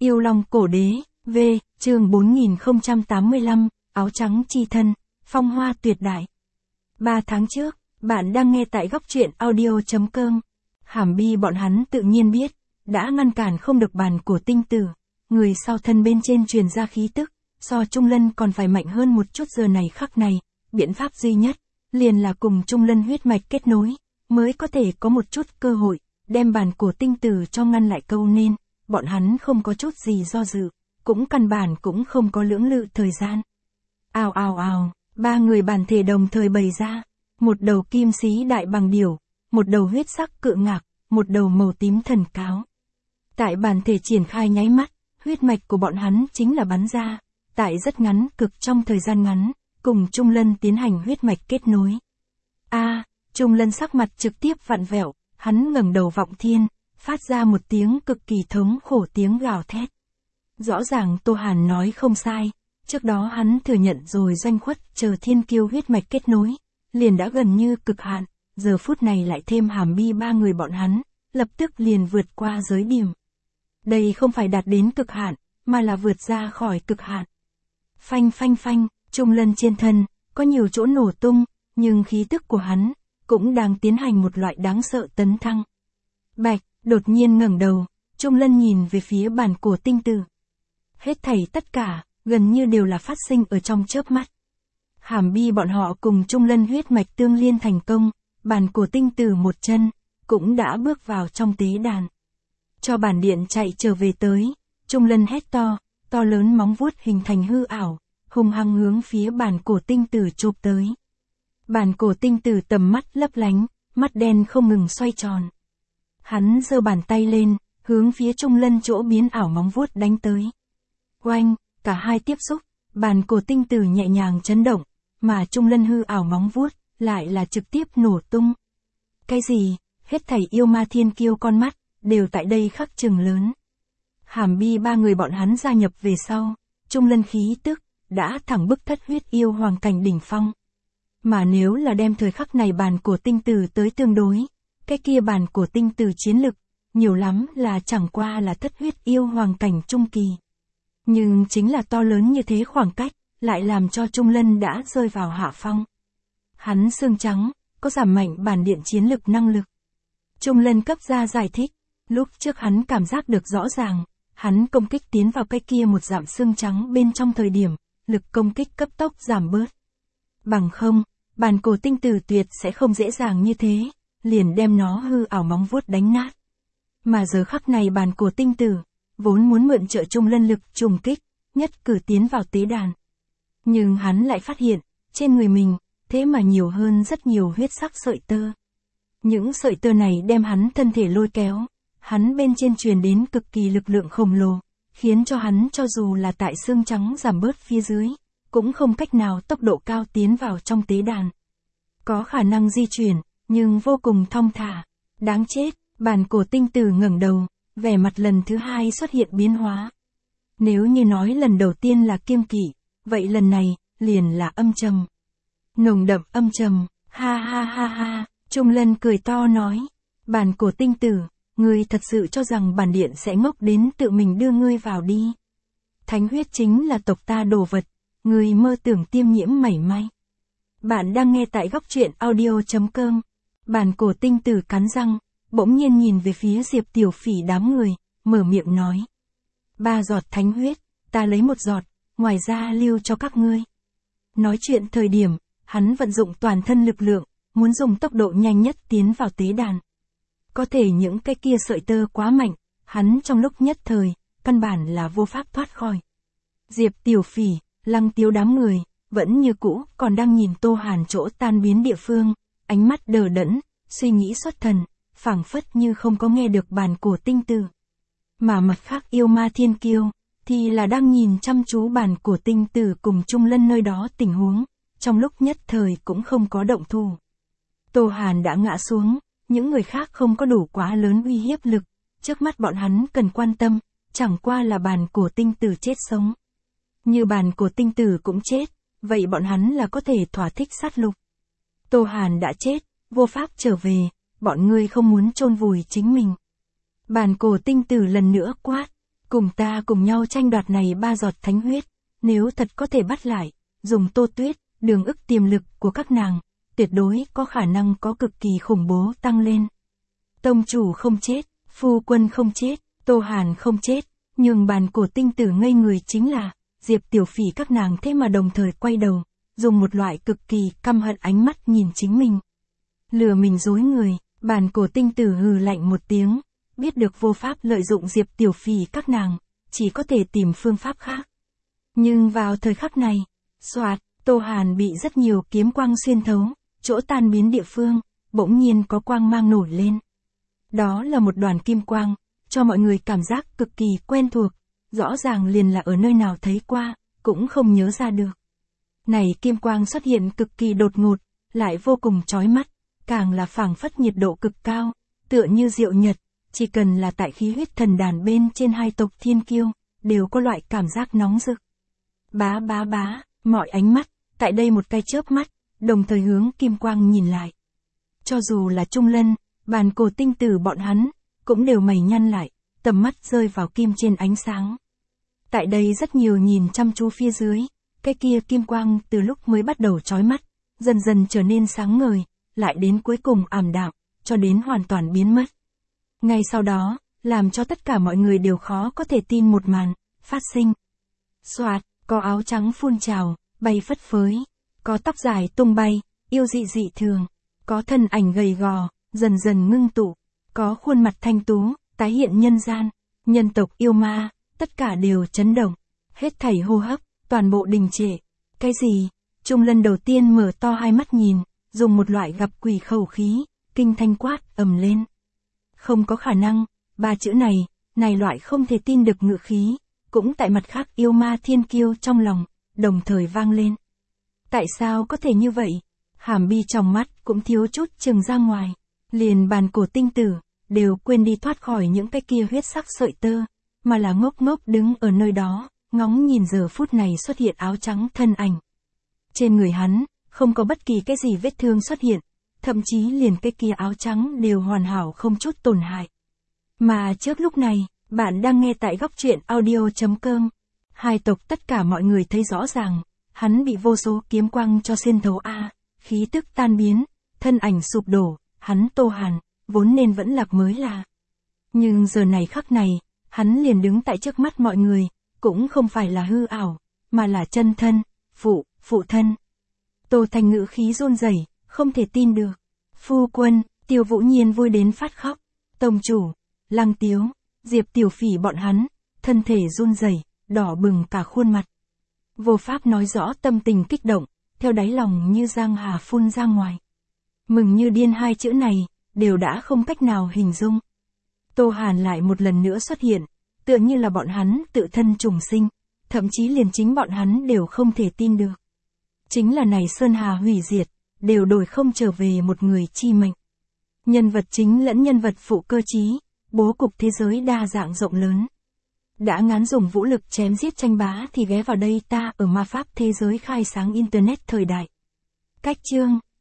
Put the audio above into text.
Yêu Long Cổ Đế, V, chương 4085, áo trắng chi thân, phong hoa tuyệt đại. 3 tháng trước, bạn đang nghe tại góc truyện audio.com. Hàm Bi bọn hắn tự nhiên biết, đã ngăn cản không được bàn cổ tinh tử. Người sau thân bên trên truyền ra khí tức, so Trung Lân còn phải mạnh hơn một chút giờ này khắc này. Biện pháp duy nhất, liền là cùng Trung Lân huyết mạch kết nối, mới có thể có một chút cơ hội, đem bàn cổ tinh tử cho ngăn lại câu nên. Bọn hắn không có chút gì do dự, cũng căn bản cũng không có lưỡng lự thời gian. Ào ào ào, 3 người bản thể đồng thời bày ra, một đầu kim xí đại bằng điểu, một đầu huyết sắc cự ngạc, một đầu màu tím thần cáo. Tại bản thể triển khai nháy mắt, huyết mạch của bọn hắn chính là bắn ra, tại rất ngắn cực trong thời gian ngắn, cùng Trung Lân tiến hành huyết mạch kết nối. Trung Lân sắc mặt trực tiếp vặn vẹo, hắn ngẩng đầu vọng thiên, phát ra một tiếng cực kỳ thống khổ tiếng gào thét. Rõ ràng Tô Hàn nói không sai, trước đó hắn thừa nhận rồi doanh khuất chờ thiên kiêu huyết mạch kết nối, liền đã gần như cực hạn, giờ phút này lại thêm Hàm Bi 3 người bọn hắn, lập tức liền vượt qua giới điểm. Đây không phải đạt đến cực hạn, mà là vượt ra khỏi cực hạn. Phanh phanh phanh, Trung Lân trên thân, có nhiều chỗ nổ tung, nhưng khí tức của hắn, cũng đang tiến hành một loại đáng sợ tấn thăng. Bạch, đột nhiên ngẩng đầu, Trung Lân nhìn về phía bàn cổ tinh tử. Hết thảy tất cả, gần như đều là phát sinh ở trong chớp mắt. Hàm Bi bọn họ cùng Trung Lân huyết mạch tương liên thành công, bàn cổ tinh tử một chân, cũng đã bước vào trong tế đàn. Cho bản điện chạy trở về tới, Trung Lân hét to, to lớn móng vuốt hình thành hư ảo, hung hăng hướng phía bàn cổ tinh tử chộp tới. Bàn cổ tinh tử tầm mắt lấp lánh, mắt đen không ngừng xoay tròn. Hắn giơ bàn tay lên, hướng phía Trung Lân chỗ biến ảo móng vuốt đánh tới. Oanh, cả hai tiếp xúc, bàn cổ tinh tử nhẹ nhàng chấn động, mà Trung Lân hư ảo móng vuốt, lại là trực tiếp nổ tung. Cái gì, hết thảy yêu ma thiên kiêu con mắt, đều tại đây khắc chừng lớn. Hàm Bi 3 người bọn hắn gia nhập về sau, Trung Lân khí tức, đã thẳng bức thất huyết yêu hoàng cảnh đỉnh phong. Mà nếu là đem thời khắc này bàn cổ tinh tử tới tương đối, cái kia bàn cổ tinh tử chiến lực, nhiều lắm là chẳng qua là thất huyết yêu hoàng cảnh trung kỳ. Nhưng chính là to lớn như thế khoảng cách, lại làm cho Trung Lân đã rơi vào hạ phong. Hắn xương trắng, có giảm mạnh bản điện chiến lực năng lực. Trung Lân cấp ra giải thích, lúc trước hắn cảm giác được rõ ràng, hắn công kích tiến vào cái kia một dặm xương trắng bên trong thời điểm, lực công kích cấp tốc giảm bớt. Bằng không, bàn cổ tinh tử tuyệt sẽ không dễ dàng như thế, liền đem nó hư ảo móng vuốt đánh nát. Mà giờ khắc này bàn cổ tinh tử, vốn muốn mượn trợ Trung Lân lực trùng kích, nhất cử tiến vào tế đàn. Nhưng hắn lại phát hiện, trên người mình, thế mà nhiều hơn rất nhiều huyết sắc sợi tơ. Những sợi tơ này đem hắn thân thể lôi kéo, hắn bên trên truyền đến cực kỳ lực lượng khổng lồ, khiến cho hắn cho dù là tại xương trắng giảm bớt phía dưới, cũng không cách nào tốc độ cao tiến vào trong tế đàn. Có khả năng di chuyển, nhưng vô cùng thong thả. Đáng chết, bàn cổ tinh tử ngẩng đầu, vẻ mặt lần thứ hai xuất hiện biến hóa. Nếu như nói lần đầu tiên là kiêng kỵ, vậy lần này, liền là âm trầm. Nồng đậm âm trầm, ha ha ha ha, Trung Lân cười to nói. Bàn cổ tinh tử, ngươi thật sự cho rằng bản điện sẽ ngốc đến tự mình đưa ngươi vào đi. Thánh huyết chính là tộc ta đồ vật, ngươi mơ tưởng tiêm nhiễm mảy may. Bạn đang nghe tại góc truyện audio.com. Bàn cổ tinh tử cắn răng, bỗng nhiên nhìn về phía Diệp Tiểu Phỉ đám người, mở miệng nói. 3 giọt thánh huyết, ta lấy 1 giọt, ngoài ra lưu cho các ngươi. Nói chuyện thời điểm, hắn vận dụng toàn thân lực lượng, muốn dùng tốc độ nhanh nhất tiến vào tế đàn. Có thể những cái kia sợi tơ quá mạnh, hắn trong lúc nhất thời, căn bản là vô pháp thoát khỏi. Diệp Tiểu Phỉ, Lăng Tiếu đám người, vẫn như cũ, còn đang nhìn Tô Hàn chỗ tan biến địa phương, ánh mắt đờ đẫn, suy nghĩ xuất thần, phảng phất như không có nghe được bàn cổ tinh tử. Mà mặt khác yêu ma thiên kiêu, thì là đang nhìn chăm chú bàn cổ tinh tử cùng Trung Lân nơi đó tình huống, trong lúc nhất thời cũng không có động thủ. Tô Hàn đã ngã xuống, những người khác không có đủ quá lớn uy hiếp lực, trước mắt bọn hắn cần quan tâm, chẳng qua là bàn cổ tinh tử chết sống. Như bàn cổ tinh tử cũng chết, vậy bọn hắn là có thể thỏa thích sát lục. Tô Hàn đã chết, vô pháp trở về, bọn ngươi không muốn chôn vùi chính mình. Bàn cổ tinh tử lần nữa quát, Cùng ta cùng nhau tranh đoạt này 3 giọt thánh huyết, nếu thật có thể bắt lại, dùng Tô Tuyết, Đường Ức tiềm lực của các nàng, tuyệt đối có khả năng có cực kỳ khủng bố tăng lên. Tông chủ không chết, phu quân không chết, Tô Hàn không chết, nhưng bàn cổ tinh tử ngây người chính là, Diệp Tiểu Phỉ các nàng thế mà đồng thời quay đầu, dùng một loại cực kỳ căm hận ánh mắt nhìn chính mình. Lừa mình dối người, bàn cổ tinh tử hừ lạnh một tiếng, biết được vô pháp lợi dụng Diệp Tiểu Phỉ các nàng, chỉ có thể tìm phương pháp khác. Nhưng vào thời khắc này, soạt, Tô Hàn bị rất nhiều kiếm quang xuyên thấu, chỗ tan biến địa phương, bỗng nhiên có quang mang nổi lên. Đó là một đoàn kim quang, cho mọi người cảm giác cực kỳ quen thuộc, rõ ràng liền là ở nơi nào thấy qua, cũng không nhớ ra được. Này kim quang xuất hiện cực kỳ đột ngột, lại vô cùng chói mắt, càng là phảng phất nhiệt độ cực cao, tựa như diệu nhật, chỉ cần là tại khí huyết thần đàn bên trên hai tộc thiên kiêu, đều có loại cảm giác nóng rực. Bá bá bá, mọi ánh mắt, tại đây một cái chớp mắt, đồng thời hướng kim quang nhìn lại. Cho dù là Trung Lân, bàn cổ tinh tử bọn hắn, cũng đều mày nhăn lại, tầm mắt rơi vào kim trên ánh sáng. Tại đây rất nhiều nhìn chăm chú phía dưới, cái kia kim quang từ lúc mới bắt đầu chói mắt, dần dần trở nên sáng ngời, lại đến cuối cùng ảm đạm, cho đến hoàn toàn biến mất. Ngay sau đó, làm cho tất cả mọi người đều khó có thể tin một màn, phát sinh. Soạt, có áo trắng phun trào, bay phất phới, có tóc dài tung bay, yêu dị dị thường, có thân ảnh gầy gò, dần dần ngưng tụ, có khuôn mặt thanh tú, tái hiện nhân gian, nhân tộc yêu ma, tất cả đều chấn động, hết thảy hô hấp, toàn bộ đình trệ. Cái gì? Trung Lân đầu tiên mở to hai mắt nhìn, dùng một loại gặp quỷ khẩu khí, kinh thanh quát ầm lên. Không có khả năng, 3 chữ này loại không thể tin được ngữ khí, cũng tại mặt khác yêu ma thiên kiêu trong lòng, đồng thời vang lên. Tại sao có thể như vậy? Hàm bi trong mắt cũng thiếu chút trừng ra ngoài, liền bàn cổ tinh tử, đều quên đi thoát khỏi những cái kia huyết sắc sợi tơ, mà là ngốc ngốc đứng ở nơi đó, ngóng nhìn giờ phút này xuất hiện áo trắng thân ảnh. Trên người hắn, không có bất kỳ cái gì vết thương xuất hiện, thậm chí liền cái kia áo trắng đều hoàn hảo không chút tổn hại. Mà trước lúc này, bạn đang nghe tại góc truyện audio.com. Hai tộc tất cả mọi người thấy rõ ràng, hắn bị vô số kiếm quang cho xuyên thấu khí tức tan biến, thân ảnh sụp đổ, hắn Tô Hàn, vốn nên vẫn lạc mới là. Nhưng giờ này khắc này, hắn liền đứng tại trước mắt mọi người, cũng không phải là hư ảo, mà là chân thân, phụ thân. Tô Thành ngữ khí run rẩy, không thể tin được. Phu quân, Tiêu Vũ Nhiên vui đến phát khóc. Tông chủ, Lăng Tiếu, Diệp Tiểu Phỉ bọn hắn, thân thể run rẩy, đỏ bừng cả khuôn mặt. Vô pháp nói rõ tâm tình kích động, theo đáy lòng như giang hà phun ra ngoài. Mừng như điên hai chữ này, đều đã không cách nào hình dung. Tô Hàn lại một lần nữa xuất hiện, tựa như là bọn hắn tự thân trùng sinh, thậm chí liền chính bọn hắn đều không thể tin được. Chính là này Sơn Hà hủy diệt, đều đổi không trở về một người chi mệnh. Nhân vật chính lẫn nhân vật phụ cơ trí, bố cục thế giới đa dạng rộng lớn. Đã ngán dùng vũ lực chém giết tranh bá thì ghé vào đây ta ở ma pháp thế giới khai sáng Internet thời đại. Cách chương